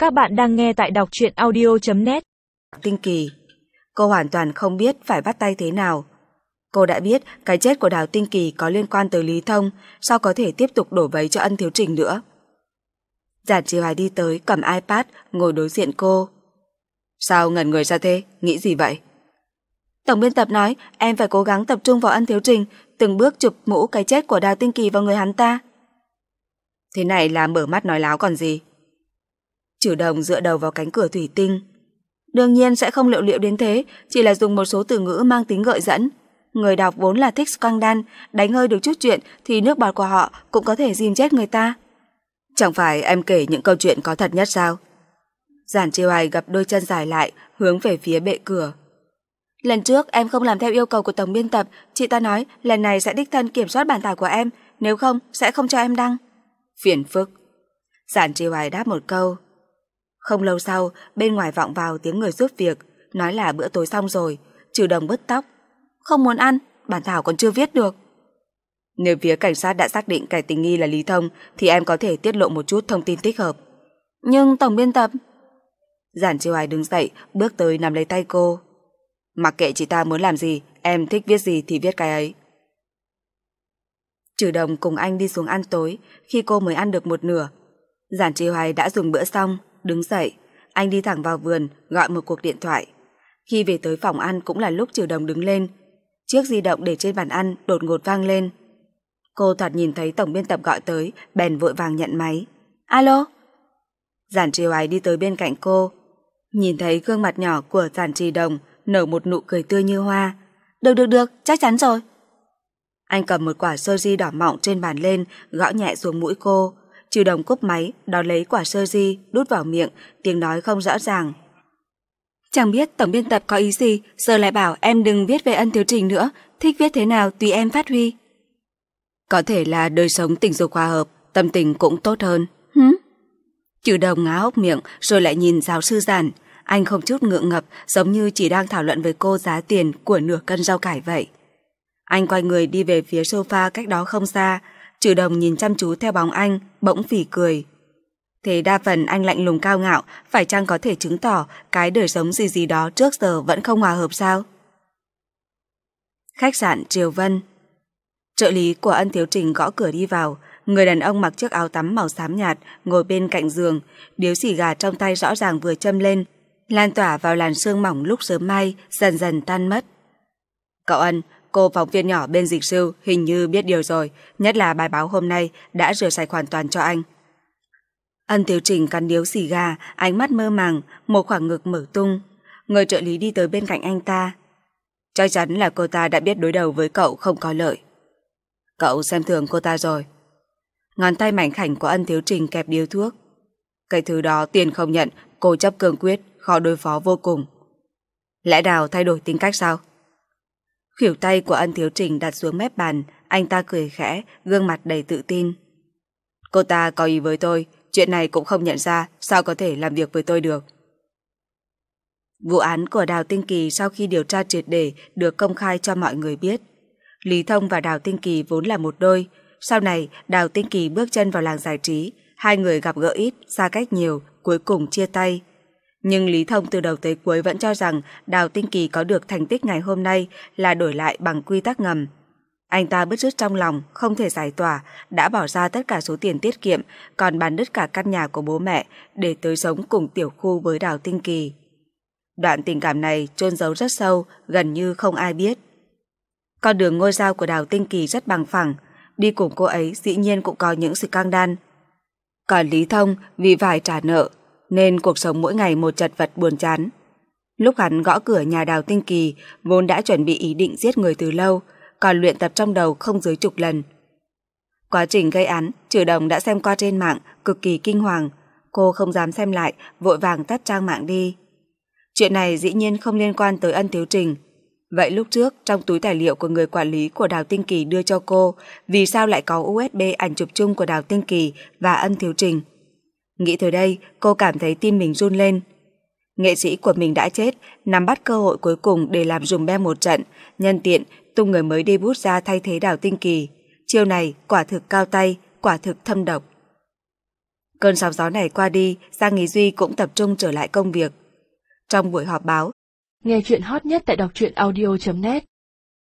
Các bạn đang nghe tại đọc truyện audio.net. Tinh Kỳ. Cô hoàn toàn không biết phải bắt tay thế nào. Cô đã biết cái chết của Đào Tinh Kỳ có liên quan tới Lý Thông, sao có thể tiếp tục đổ vấy cho Ân Thiếu Trình nữa. Giản Chi Hoài đi tới cầm iPad ngồi đối diện cô. Sao ngẩn người ra thế, nghĩ gì vậy? Tổng biên tập nói em phải cố gắng tập trung vào Ân Thiếu Trình, từng bước chụp mũ cái chết của Đào Tinh Kỳ vào người hắn ta. Thế này là mở mắt nói láo còn gì. Trử Đồng dựa đầu vào cánh cửa thủy tinh. Đương nhiên sẽ không liệu đến thế, chỉ là dùng một số từ ngữ mang tính gợi dẫn. Người đọc vốn là thích scandal, đánh hơi được chút chuyện thì nước bọt của họ cũng có thể dìm chết người ta. Chẳng phải em kể những câu chuyện có thật nhất sao? Giản Chi Hoài gập đôi chân dài lại, hướng về phía bệ cửa. Lần trước em không làm theo yêu cầu của tổng biên tập, chị ta nói lần này sẽ đích thân kiểm soát bản thảo của em, nếu không sẽ không cho em đăng. Phiền phức. Giản Chi Hoài đáp một câu. Không lâu sau, bên ngoài vọng vào tiếng người giúp việc, nói là bữa tối xong rồi. Trừ Đồng bứt tóc. Không muốn ăn, bản thảo còn chưa viết được. Nếu phía cảnh sát đã xác định kẻ tình nghi là Lý Thông thì em có thể tiết lộ một chút thông tin thích hợp. Nhưng tổng biên tập... Giản Chi Hoài đứng dậy, bước tới nắm lấy tay cô. Mặc kệ chị ta muốn làm gì, em thích viết gì thì viết cái ấy. Trừ Đồng cùng anh đi xuống ăn tối, khi cô mới ăn được một nửa. Giản Chi Hoài đã dùng bữa xong, đứng dậy. Anh đi thẳng vào vườn, gọi một cuộc điện thoại. Khi về tới phòng ăn cũng là lúc Trừ Đồng đứng lên. Chiếc di động để trên bàn ăn đột ngột vang lên. Cô thoạt nhìn thấy tổng biên tập gọi tới, bèn vội vàng nhận máy. Alo? Giản Chi Hoài đi tới bên cạnh cô. Nhìn thấy gương mặt nhỏ của Giản Trì Đồng nở một nụ cười tươi như hoa. Được, chắc chắn rồi. Anh cầm một quả sơ ri đỏ mọng trên bàn lên, gõ nhẹ xuống mũi cô. Trừ Đồng cúp máy, đón lấy quả sơ ri, đút vào miệng, tiếng nói không rõ ràng. Chẳng biết tổng biên tập có ý gì, giờ lại bảo em đừng viết về Ân Thiếu Trình nữa, thích viết thế nào tùy em phát huy. Có thể là đời sống tình dục hòa hợp, tâm tình cũng tốt hơn. Trừ Đồng ngá hốc miệng rồi lại nhìn giáo sư Giản. Anh không chút ngượng ngập, giống như chỉ đang thảo luận với cô giá tiền của nửa cân rau cải vậy. Anh quay người đi về phía sofa cách đó không xa. Trừ Đồng nhìn chăm chú theo bóng anh, bỗng phỉ cười. Thế đa phần anh lạnh lùng cao ngạo, phải chăng có thể chứng tỏ cái đời sống gì đó trước giờ vẫn không hòa hợp sao? Khách sạn Triều Vân. Trợ lý của Ân Thiếu Trình gõ cửa đi vào. Người đàn ông mặc chiếc áo tắm màu xám nhạt, ngồi bên cạnh giường, điếu xì gà trong tay rõ ràng vừa châm lên, lan tỏa vào làn sương mỏng lúc sớm mai, dần dần tan mất. Cậu Ân, cô phóng viên nhỏ bên dịch sư hình như biết điều rồi, nhất là bài báo hôm nay đã rửa sạch hoàn toàn cho anh. Ân Thiếu Trình cắn điếu xì gà, ánh mắt mơ màng, một khoảng ngực mở tung. Người trợ lý đi tới bên cạnh anh ta. Chắc chắn là cô ta đã biết đối đầu với cậu không có lợi. Cậu xem thường cô ta rồi. Ngón tay mảnh khảnh của Ân Thiếu Trình kẹp điếu thuốc. Cái thứ đó tiền không nhận, cô chấp cương quyết, khó đối phó vô cùng. Lẽ nào thay đổi tính cách sao? Khuỷu tay của Ân Thiếu Trình đặt xuống mép bàn, anh ta cười khẽ, gương mặt đầy tự tin. Cô ta có ý với tôi, chuyện này cũng không nhận ra, sao có thể làm việc với tôi được. Vụ án của Đào Tinh Kỳ sau khi điều tra triệt để được công khai cho mọi người biết. Lý Thông và Đào Tinh Kỳ vốn là một đôi. Sau này, Đào Tinh Kỳ bước chân vào làng giải trí, hai người gặp gỡ ít, xa cách nhiều, cuối cùng chia tay. Nhưng Lý Thông từ đầu tới cuối vẫn cho rằng Đào Tinh Kỳ có được thành tích ngày hôm nay là đổi lại bằng quy tắc ngầm. Anh ta bứt rứt trong lòng, không thể giải tỏa, đã bỏ ra tất cả số tiền tiết kiệm, còn bán đứt cả căn nhà của bố mẹ để tới sống cùng tiểu khu với Đào Tinh Kỳ. Đoạn tình cảm này chôn giấu rất sâu, gần như không ai biết. Con đường ngôi sao của Đào Tinh Kỳ rất bằng phẳng, đi cùng cô ấy dĩ nhiên cũng có những scandal. Còn Lý Thông vì phải trả nợ, nên cuộc sống mỗi ngày một chật vật buồn chán. Lúc hắn gõ cửa nhà Đào Tinh Kỳ, vốn đã chuẩn bị ý định giết người từ lâu, còn luyện tập trong đầu không dưới chục lần. Quá trình gây án, Trừ Đồng đã xem qua trên mạng, cực kỳ kinh hoàng. Cô không dám xem lại, vội vàng tắt trang mạng đi. Chuyện này dĩ nhiên không liên quan tới Ân Thiếu Trình. Vậy lúc trước, trong túi tài liệu của người quản lý của Đào Tinh Kỳ đưa cho cô, vì sao lại có USB ảnh chụp chung của Đào Tinh Kỳ và Ân Thiếu Trình? Nghĩ tới đây, cô cảm thấy tim mình run lên. Nghệ sĩ của mình đã chết, nắm bắt cơ hội cuối cùng để làm dùm beng một trận, nhân tiện tung người mới debut ra thay thế Đào Tinh Kỳ. Chiêu này quả thực cao tay, quả thực thâm độc. Cơn sóng gió này qua đi, Giang Ý Duy cũng tập trung trở lại công việc. Trong buổi họp báo, nghe chuyện hot nhất tại đọc truyện audio.net